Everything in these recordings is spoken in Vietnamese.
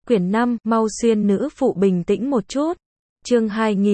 Quyển 5, mau xuyên nữ phụ bình tĩnh một chút. Chương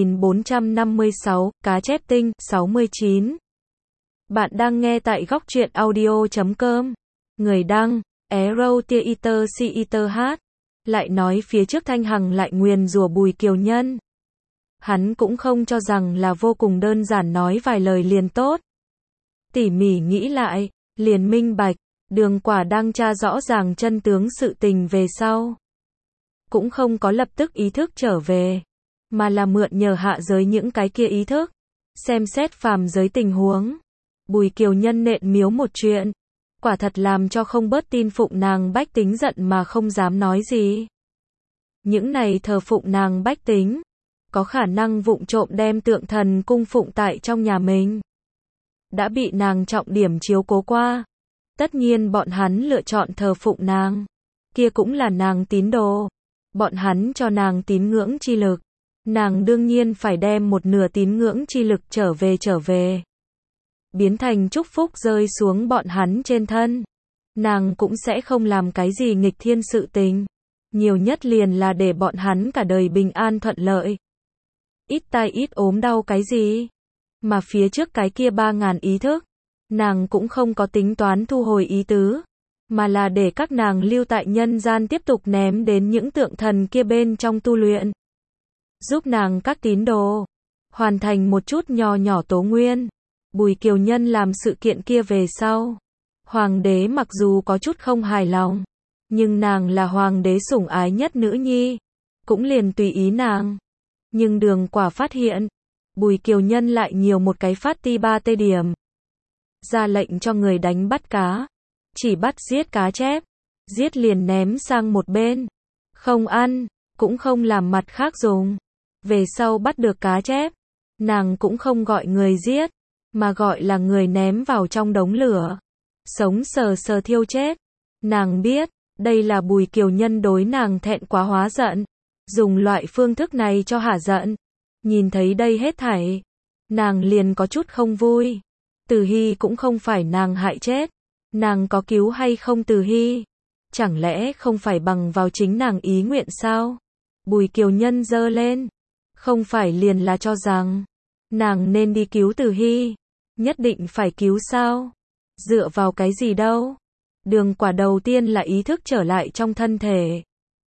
2456, cá chép tinh, 69. Bạn đang nghe tại góc truyện audio.com. Người đăng, Arrow Theater CETH. Lại nói phía trước Thanh Hằng lại nguyền rủa Bùi Kiều Nhân. Hắn cũng không cho rằng là vô cùng đơn giản nói vài lời liền tốt. Tỉ mỉ nghĩ lại, liền minh bạch, Đường Quả đang tra rõ ràng chân tướng sự tình về sau. Cũng không có lập tức ý thức trở về, mà là mượn nhờ hạ giới những cái kia ý thức, xem xét phàm giới tình huống. Bùi Kiều Nhân nện miếu một chuyện, quả thật làm cho không bớt tin phụng nàng bách tính giận mà không dám nói gì. Những này thờ phụng nàng bách tính, có khả năng vụng trộm đem tượng thần cung phụng tại trong nhà mình. Đã bị nàng trọng điểm chiếu cố qua. Tất nhiên bọn hắn lựa chọn thờ phụng nàng, kia cũng là nàng tín đồ. Bọn hắn cho nàng tín ngưỡng chi lực, nàng đương nhiên phải đem một nửa tín ngưỡng chi lực trở về. Biến thành chúc phúc rơi xuống bọn hắn trên thân. Nàng cũng sẽ không làm cái gì nghịch thiên sự tình. Nhiều nhất liền là để bọn hắn cả đời bình an thuận lợi. Ít tai ít ốm đau cái gì. Mà phía trước cái kia 3.000 ý thức, nàng cũng không có tính toán thu hồi ý tứ, mà là để các nàng lưu tại nhân gian tiếp tục ném đến những tượng thần kia bên trong tu luyện. Giúp nàng các tín đồ hoàn thành một chút nho nhỏ tố nguyên. Bùi Kiều Nhân làm sự kiện kia về sau, hoàng đế mặc dù có chút không hài lòng, nhưng nàng là hoàng đế sủng ái nhất nữ nhi, cũng liền tùy ý nàng. Nhưng Đường Quả phát hiện, Bùi Kiều Nhân lại nhiều một cái phát ti 3T điểm. Ra lệnh cho người đánh bắt cá, chỉ bắt giết cá chép, giết liền ném sang một bên, không ăn, cũng không làm mặt khác dùng. Về sau bắt được cá chép, nàng cũng không gọi người giết, mà gọi là người ném vào trong đống lửa, sống sờ sờ thiêu chết. Nàng biết, đây là Bùi Kiều Nhân đối nàng thẹn quá hóa giận, dùng loại phương thức này cho hả giận. Nhìn thấy đây hết thảy, nàng liền có chút không vui. Từ Hy cũng không phải nàng hại chết, nàng có cứu hay không Từ Hy? Chẳng lẽ không phải bằng vào chính nàng ý nguyện sao? Bùi Kiều Nhân giơ lên, không phải liền là cho rằng nàng nên đi cứu Từ Hy, nhất định phải cứu sao? Dựa vào cái gì đâu? Đường Quả đầu tiên là ý thức trở lại trong thân thể.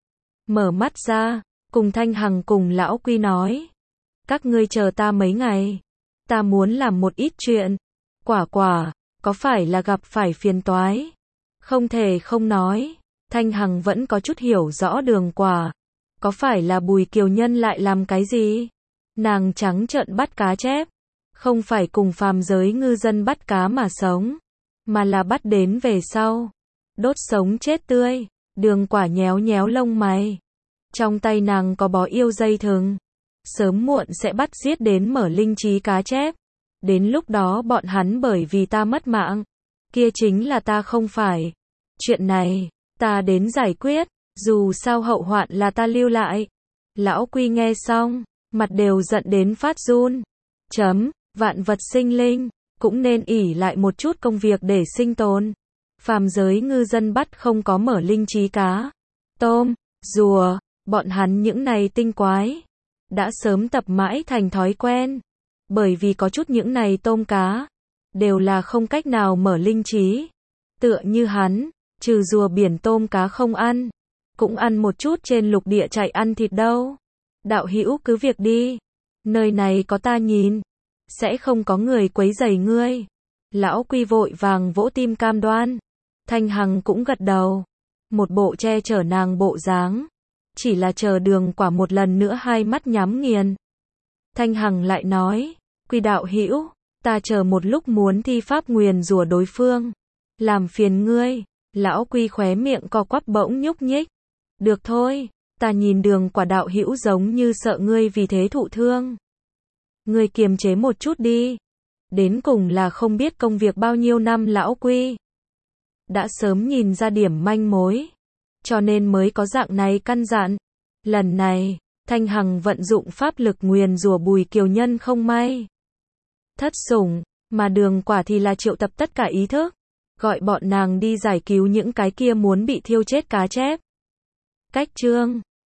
Mở mắt ra, cùng Thanh Hằng cùng Lão Quy nói, các ngươi chờ ta mấy ngày, ta muốn làm một ít chuyện. Quả, có phải là gặp phải phiền toái? Không thể không nói, Thanh Hằng vẫn có chút hiểu rõ Đường Quả. Có phải là Bùi Kiều Nhân lại làm cái gì? Nàng trắng trợn bắt cá chép, không phải cùng phàm giới ngư dân bắt cá mà sống, mà là bắt đến về sau, đốt sống chết tươi. Đường Quả nhéo nhéo lông mày. Trong tay nàng có bó yêu dây thừng, sớm muộn sẽ bắt giết đến mở linh trí cá chép. Đến lúc đó bọn hắn bởi vì ta mất mạng, kia chính là ta không phải. Chuyện này, ta đến giải quyết, dù sao hậu hoạn là ta lưu lại. Lão Quy nghe xong, mặt đều giận đến phát run. Vạn vật sinh linh, cũng nên ỷ lại một chút công việc để sinh tồn. Phàm giới ngư dân bắt không có mở linh trí cá, tôm, rùa, bọn hắn những này tinh quái, đã sớm tập mãi thành thói quen. Bởi vì có chút những này tôm cá, đều là không cách nào mở linh trí. Tựa như hắn, trừ rùa biển tôm cá không ăn, cũng ăn một chút trên lục địa chạy ăn thịt đâu. Đạo hữu cứ việc đi, nơi này có ta nhìn, sẽ không có người quấy rầy ngươi. Lão Quy vội vàng vỗ tim cam đoan. Thanh Hằng cũng gật đầu, một bộ che chở nàng bộ dáng, chỉ là chờ Đường Quả một lần nữa hai mắt nhắm nghiền. Thanh Hằng lại nói, Quy đạo hữu, ta chờ một lúc muốn thi pháp nguyền rủa đối phương, làm phiền ngươi. Lão Quy khóe miệng co quắp bỗng nhúc nhích. Được thôi, ta nhìn Đường Quả đạo hữu giống như sợ ngươi vì thế thụ thương. Ngươi kiềm chế một chút đi. Đến cùng là không biết công việc bao nhiêu năm Lão Quy đã sớm nhìn ra điểm manh mối, cho nên mới có dạng này căn dặn. Lần này, Thanh Hằng vận dụng pháp lực nguyền rủa Bùi Kiều Nhân không may thất sủng, mà Đường Quả thì là triệu tập tất cả ý thức, gọi bọn nàng đi giải cứu những cái kia muốn bị thiêu chết cá chép. cách chương